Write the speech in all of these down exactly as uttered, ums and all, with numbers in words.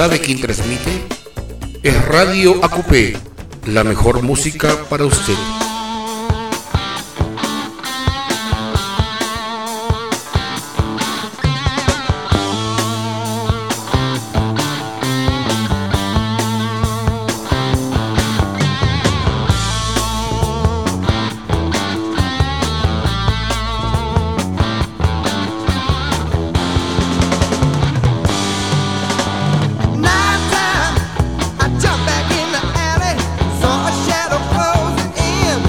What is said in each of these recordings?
sabe quién transmite? Es Radio A Q P, la mejor música para usted. Nighttime, I jump back in the alley, saw a shadow closing in.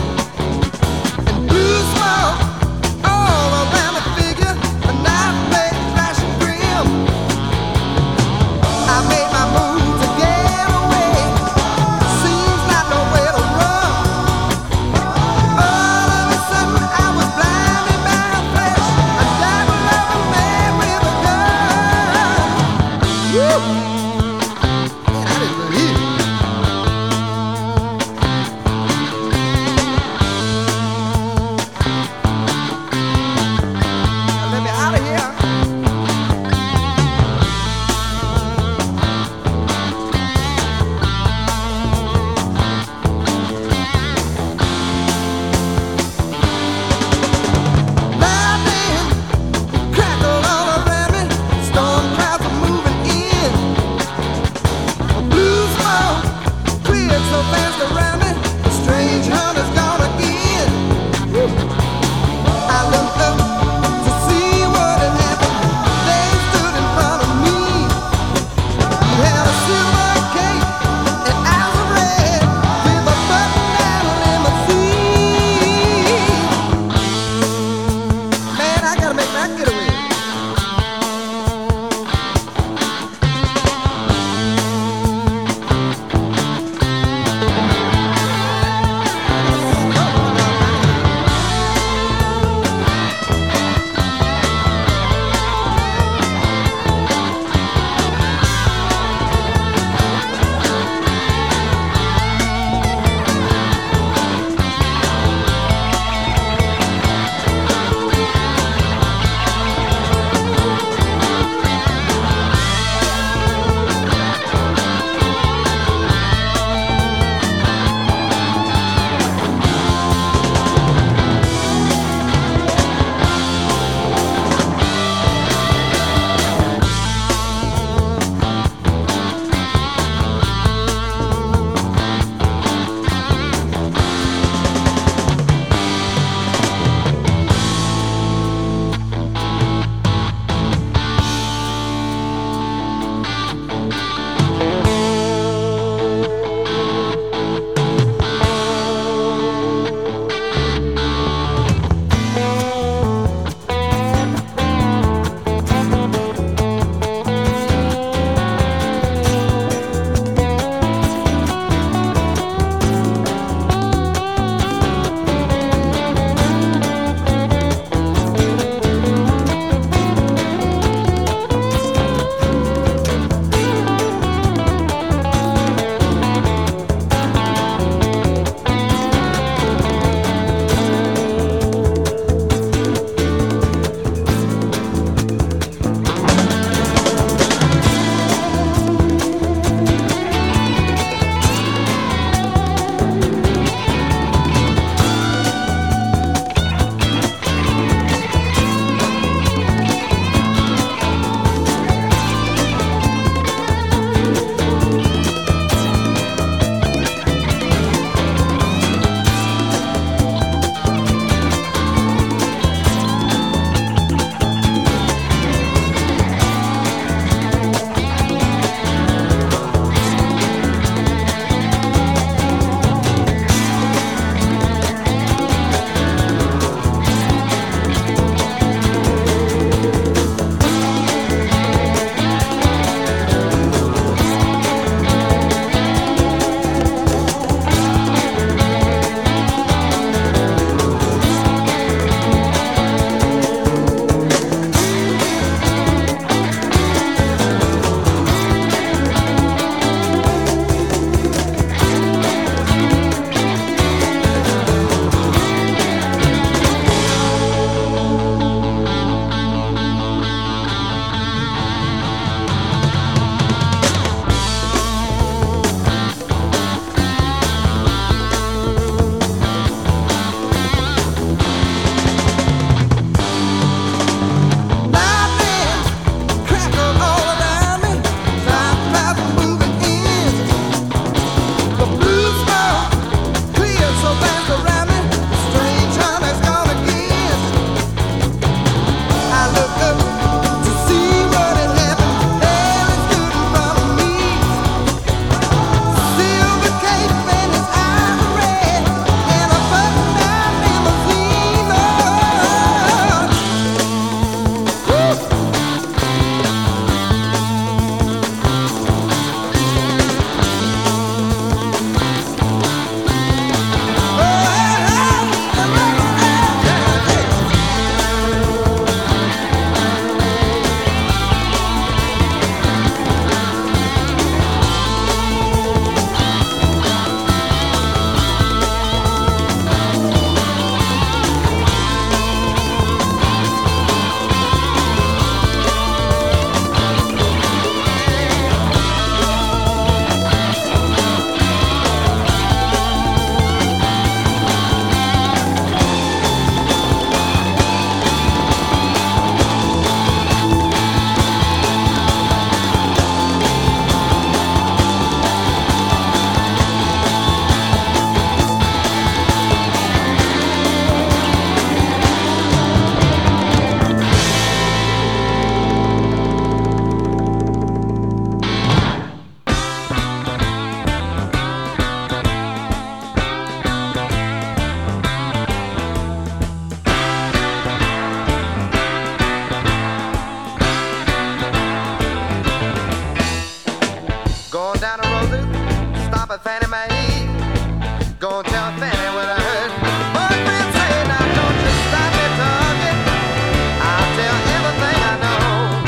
Going down the road, stop at Fannie Mae. Go tell Fannie what I heard. Boyfriend say, now don't you stop me talking. I'll tell everything I know.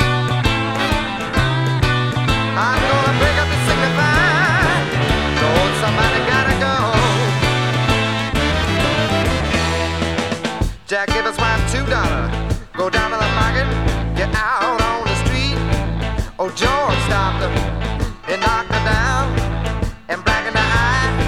I'm gonna break up the signify. Told somebody gotta go. Jack gave his wife two dollars. Go down to the market, get out on the street. Oh, George stopped her and knocked her down and black in the eye.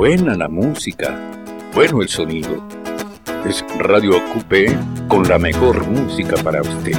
Buena la música, bueno el sonido. Es Radio Acupé con la mejor música para usted.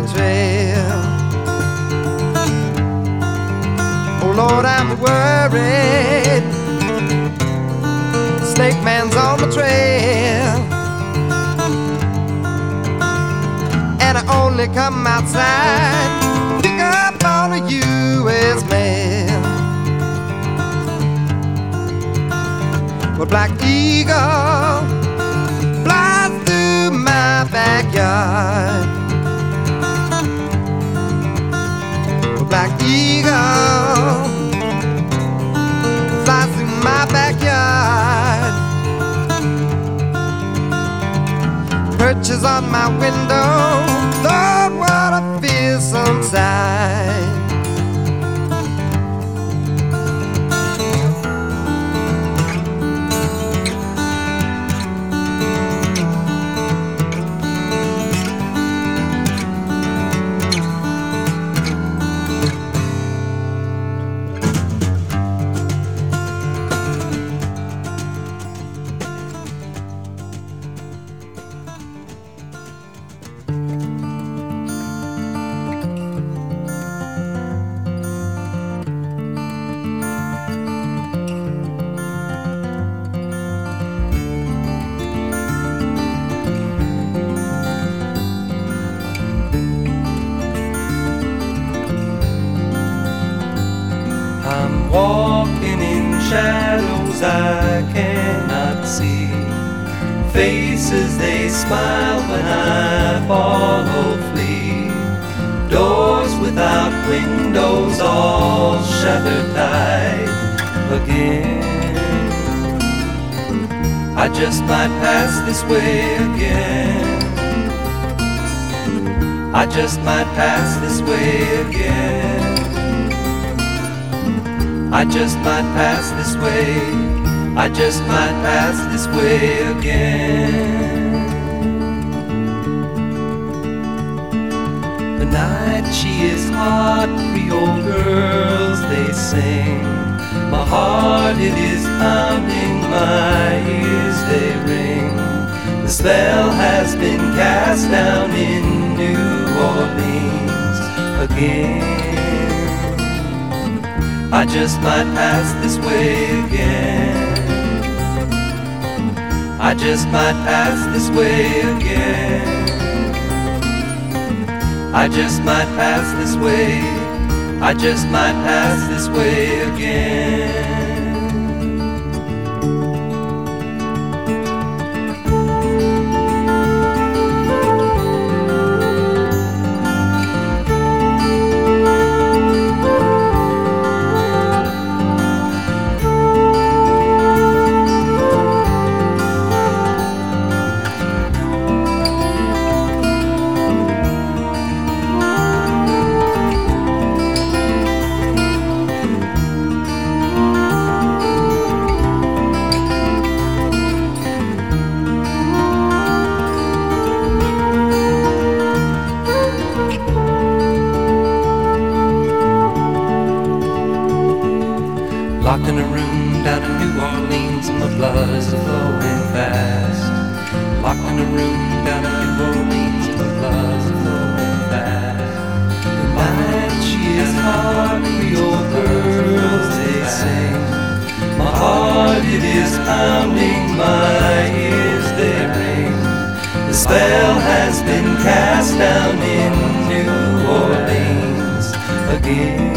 trail. Oh Lord, I'm worried. Snake man's on the trail, and I only come outside pick up all the U S mail. Well, Black Eagle flies through my backyard. Well, Black Eagle flies through my backyard. Perches on my window, Lord, what a fearsome sight. Walking in shadows I cannot see. Faces they smile when I follow flee. Doors without windows all shattered tight again. I just might pass this way again. I just might pass this way again. I just might pass this way. I just might pass this way again. The night she is hot, Creole girls they sing. My heart it is pounding, my ears they ring. The spell has been cast down in New Orleans again. I just might pass this way again. I just might pass this way again. I just might pass this way. I just might pass this way again. Locked in a room down in New Orleans, and my blood is flowing fast. Locked in a room down in New Orleans, and my blood is flowing fast. The night she is hot, Creole girls they sing. My heart it is pounding, my ears they ring. The spell has been cast down in New Orleans again.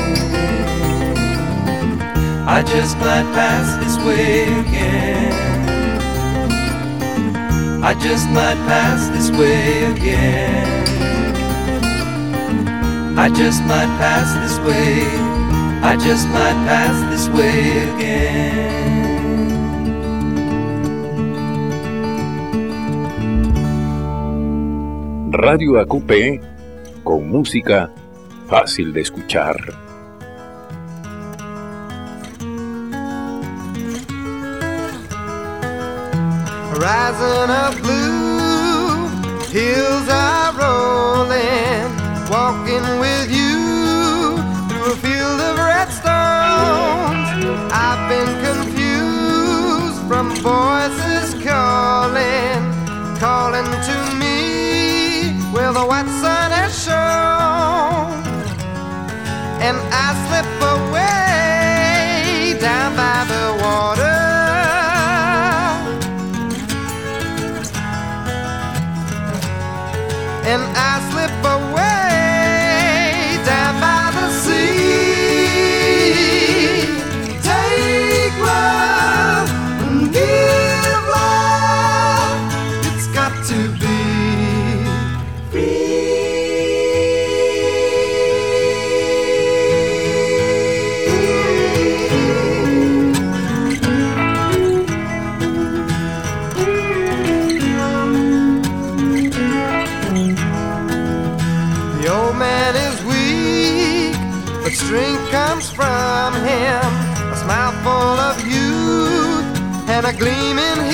I just might pass this way again. I just might pass this way again. I just might pass this way. I just might pass this way again. Radio A Q P con música fácil de escuchar. Horizon of blue, hills are rolling, walking with you through a field of red stones. I've been confused from voices calling, calling to me where the white sun has shone. and I slip away down by the sea. Take love and give love. It's got to be free. The old man is weak, but strength comes from him. A smile full of youth and a gleam in